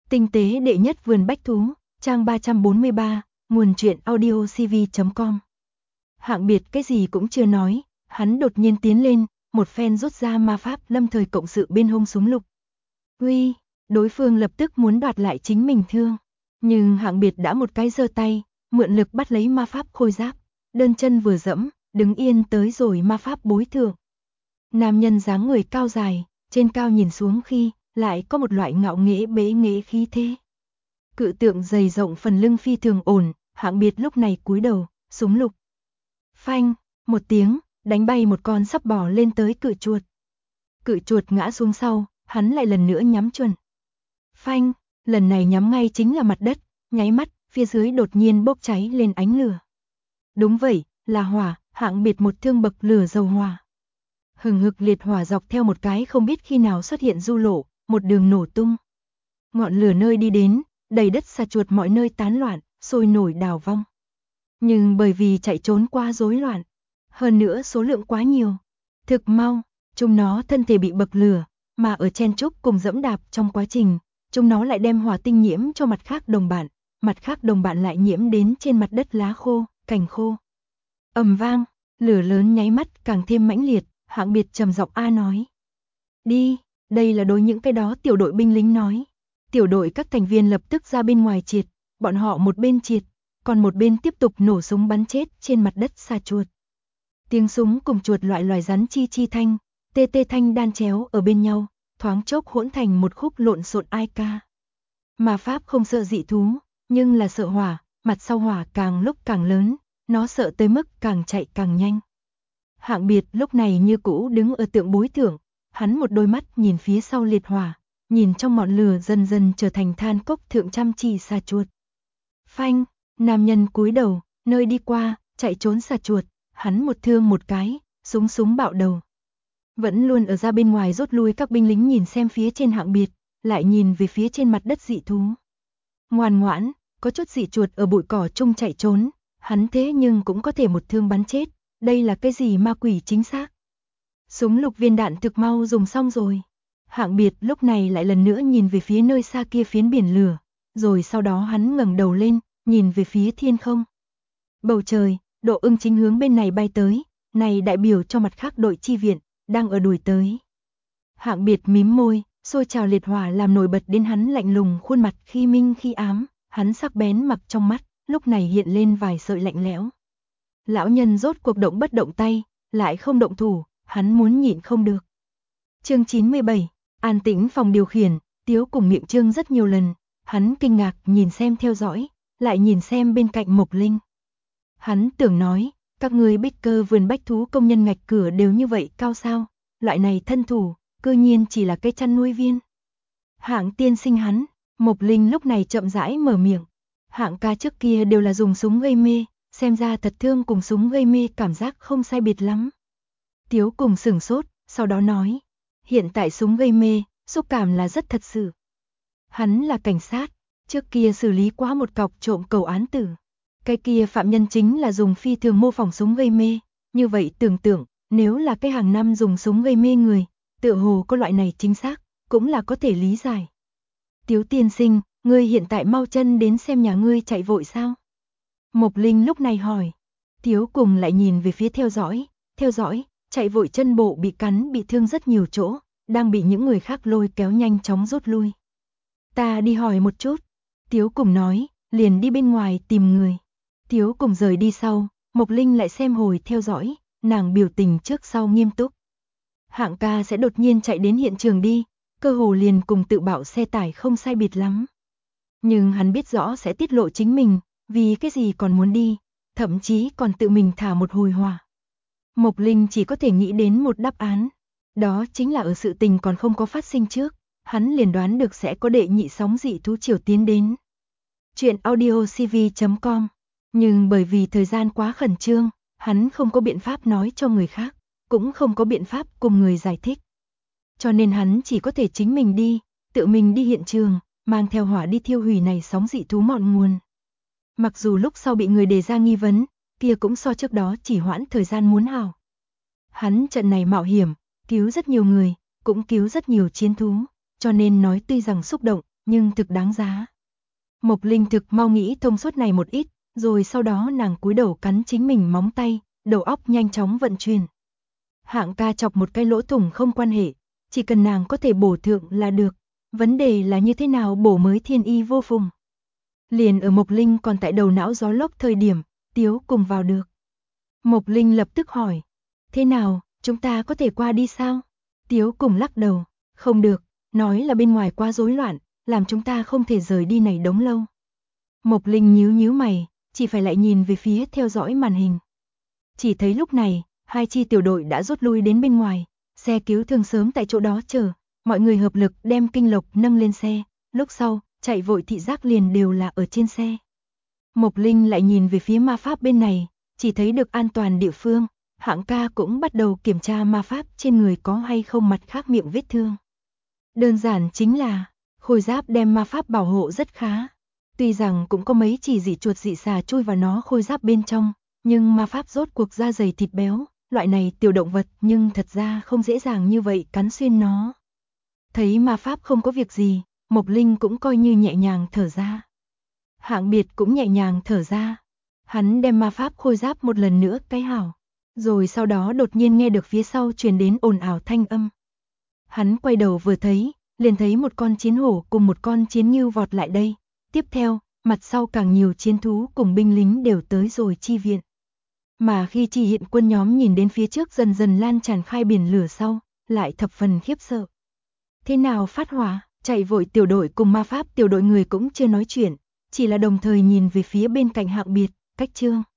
Tinh tế đệ nhất vườn bách thú, trang 343, nguồn truyện audiocv.com. Hạng Biệt cái gì cũng chưa nói, hắn đột nhiên tiến lên, một phen rút ra ma pháp lâm thời cộng sự bên hông súng lục. Uy, đối phương lập tức muốn đoạt lại chính mình thương, nhưng Hạng Biệt đã một cái giơ tay, mượn lực bắt lấy ma pháp khôi giáp, đơn chân vừa dẫm, đứng yên tới rồi ma pháp bối thượng. Nam nhân dáng người cao dài, trên cao nhìn xuống khi, lại có một loại ngạo nghễ bế nghễ khí thế. Cự tượng dày rộng phần lưng phi thường ổn, Hạng Biệt lúc này cúi đầu, súng lục. Phanh, một tiếng, đánh bay một con sắp bò lên tới cự chuột. Cự chuột ngã xuống sau, hắn lại lần nữa nhắm chuẩn. Phanh, lần này nhắm ngay chính là mặt đất, nháy mắt, phía dưới đột nhiên bốc cháy lên ánh lửa. Đúng vậy, là hỏa, Hạng Biệt một thương bậc lửa dầu hỏa. Hừng hực liệt hỏa dọc theo một cái không biết khi nào xuất hiện du lộ, một đường nổ tung. Ngọn lửa nơi đi đến, đầy đất xà chuột mọi nơi tán loạn, sôi nổi đào vong. Nhưng bởi vì chạy trốn qua rối loạn, hơn nữa số lượng quá nhiều, thực mau, chúng nó thân thể bị bậc lửa, mà ở chen chúc cùng dẫm đạp trong quá trình, chúng nó lại đem hỏa tinh nhiễm cho mặt khác đồng bạn, mặt khác đồng bạn lại nhiễm đến trên mặt đất lá khô, cành khô. Ầm vang, lửa lớn nháy mắt càng thêm mãnh liệt, Hạng Biệt trầm giọng a nói. Đi, đây là đối những cái đó tiểu đội binh lính nói. Tiểu đội các thành viên lập tức ra bên ngoài triệt, bọn họ một bên triệt, còn một bên tiếp tục nổ súng bắn chết trên mặt đất xà chuột. Tiếng súng cùng chuột loài rắn chi chi thanh, tê tê thanh đan chéo ở bên nhau, thoáng chốc hỗn thành một khúc lộn xộn ai ca. Ma pháp không sợ dị thú, nhưng là sợ hỏa, mặt sau hỏa càng lúc càng lớn, nó sợ tới mức càng chạy càng nhanh. Hạng Biệt lúc này như cũ đứng ở tượng bối thượng, hắn một đôi mắt nhìn phía sau liệt hỏa, nhìn trong ngọn lửa dần dần trở thành than cốc thượng chăm chỉ xà chuột. Phanh, nam nhân cúi đầu, nơi đi qua, chạy trốn xà chuột, hắn một thương một cái, súng bạo đầu. Vẫn luôn ở ra bên ngoài rút lui các binh lính nhìn xem phía trên Hạng Biệt, lại nhìn về phía trên mặt đất dị thú. Ngoan ngoãn, có chút dị chuột ở bụi cỏ chung chạy trốn, hắn thế nhưng cũng có thể một thương bắn chết, đây là cái gì ma quỷ chính xác. Súng lục viên đạn thực mau dùng xong rồi. Hạng Biệt lúc này lại lần nữa nhìn về phía nơi xa kia phiến biển lửa, rồi sau đó hắn ngẩng đầu lên, nhìn về phía thiên không. Bầu trời, Độ Ưng chính hướng bên này bay tới, này đại biểu cho mặt khác đội chi viện, đang ở đuổi tới. Hạng Biệt mím môi, sôi trào liệt hỏa làm nổi bật đến hắn lạnh lùng khuôn mặt khi minh khi ám, hắn sắc bén mặc trong mắt, lúc này hiện lên vài sợi lạnh lẽo. Lão nhân rốt cuộc động bất động tay, lại không động thủ, hắn muốn nhịn không được. Chương 97, an tĩnh phòng điều khiển, Tiếu cùng miệng Trương rất nhiều lần, hắn kinh ngạc nhìn xem theo dõi, lại nhìn xem bên cạnh Mộc Linh. Hắn tưởng nói, các người bích cơ vườn bách thú công nhân ngạch cửa đều như vậy cao sao, loại này thân thủ, cư nhiên chỉ là cái chăn nuôi viên. Hạng tiên sinh hắn, Mộc Linh lúc này chậm rãi mở miệng. Hạng ca trước kia đều là dùng súng gây mê, xem ra thật thương cùng súng gây mê cảm giác không sai biệt lắm. Tiếu cùng sửng sốt, sau đó nói, hiện tại súng gây mê, xúc cảm là rất thật sự. Hắn là cảnh sát, trước kia xử lý quá một cọc trộm cầu án tử. Cái kia phạm nhân chính là dùng phi thường mô phỏng súng gây mê, như vậy tưởng tượng, nếu là cái hàng năm dùng súng gây mê người, tựa hồ có loại này chính xác, cũng là có thể lý giải. Tiếu tiên sinh, ngươi hiện tại mau chân đến xem nhà ngươi chạy vội sao? Mộc Linh lúc này hỏi. Tiếu cùng lại nhìn về phía theo dõi, chạy vội chân bộ bị cắn bị thương rất nhiều chỗ, đang bị những người khác lôi kéo nhanh chóng rút lui. Ta đi hỏi một chút. Tiếu cùng nói, liền đi bên ngoài tìm người. Tiếu cùng rời đi sau, Mộc Linh lại xem hồi theo dõi, nàng biểu tình trước sau nghiêm túc. Hạng ca sẽ đột nhiên chạy đến hiện trường đi, cơ hồ liền cùng tự bạo xe tải không sai biệt lắm. Nhưng hắn biết rõ sẽ tiết lộ chính mình, vì cái gì còn muốn đi, thậm chí còn tự mình thả một hồi hỏa. Mộc Linh chỉ có thể nghĩ đến một đáp án, đó chính là ở sự tình còn không có phát sinh trước, hắn liền đoán được sẽ có đệ nhị sóng dị thú triều tiến đến. Chuyện audiocv.com. Nhưng bởi vì thời gian quá khẩn trương, hắn không có biện pháp nói cho người khác, cũng không có biện pháp cùng người giải thích. Cho nên hắn chỉ có thể chính mình đi, tự mình đi hiện trường, mang theo hỏa đi thiêu hủy này sóng dị thú ngọn nguồn. Mặc dù lúc sau bị người đề ra nghi vấn, kia cũng so trước đó chỉ hoãn thời gian muốn hào. Hắn trận này mạo hiểm, cứu rất nhiều người, cũng cứu rất nhiều chiến thú, cho nên nói tuy rằng xúc động, nhưng thực đáng giá. Mộc Linh thực mau nghĩ thông suốt này một ít, rồi sau đó nàng cúi đầu cắn chính mình móng tay, đầu óc nhanh chóng vận chuyển. Hạng ca chọc một cái lỗ thủng không quan hệ, chỉ cần nàng có thể bổ thượng là được, vấn đề là như thế nào bổ mới thiên y vô phùng. Liền ở Mộc Linh còn tại đầu não gió lốc thời điểm, Tiếu cùng vào được. Mộc Linh lập tức hỏi, thế nào, chúng ta có thể qua đi sao? Tiếu cùng lắc đầu, không được, nói là bên ngoài quá rối loạn, làm chúng ta không thể rời đi này đống lâu. Mộc Linh nhíu mày, chỉ phải lại nhìn về phía theo dõi màn hình. Chỉ thấy lúc này, hai chi tiểu đội đã rút lui đến bên ngoài, xe cứu thương sớm tại chỗ đó chờ, mọi người hợp lực đem Kinh Lộc nâng lên xe, lúc sau, chạy vội thị giác liền đều là ở trên xe. Mộc Linh lại nhìn về phía ma pháp bên này, chỉ thấy được an toàn địa phương, Hạng ca cũng bắt đầu kiểm tra ma pháp trên người có hay không mặt khác miệng vết thương. Đơn giản chính là, khôi giáp đem ma pháp bảo hộ rất khá. Tuy rằng cũng có mấy chỉ dị chuột dị xà chui vào nó khôi giáp bên trong, nhưng ma pháp rốt cuộc da dày thịt béo, loại này tiểu động vật nhưng thật ra không dễ dàng như vậy cắn xuyên nó. Thấy ma pháp không có việc gì, Mộc Linh cũng coi như nhẹ nhàng thở ra. Hạng Biệt cũng nhẹ nhàng thở ra. Hắn đem ma pháp khôi giáp một lần nữa cái hảo. Rồi sau đó đột nhiên nghe được phía sau truyền đến ồn ào thanh âm. Hắn quay đầu vừa thấy, liền thấy một con chiến hổ cùng một con chiến ngưu vọt lại đây. Tiếp theo, mặt sau càng nhiều chiến thú cùng binh lính đều tới rồi chi viện. Mà khi chi hiện quân nhóm nhìn đến phía trước dần dần lan tràn khai biển lửa sau, lại thập phần khiếp sợ. Thế nào phát hỏa, chạy vội tiểu đội cùng ma pháp tiểu đội người cũng chưa nói chuyện, chỉ là đồng thời nhìn về phía bên cạnh Hạng Biệt, cách Trương.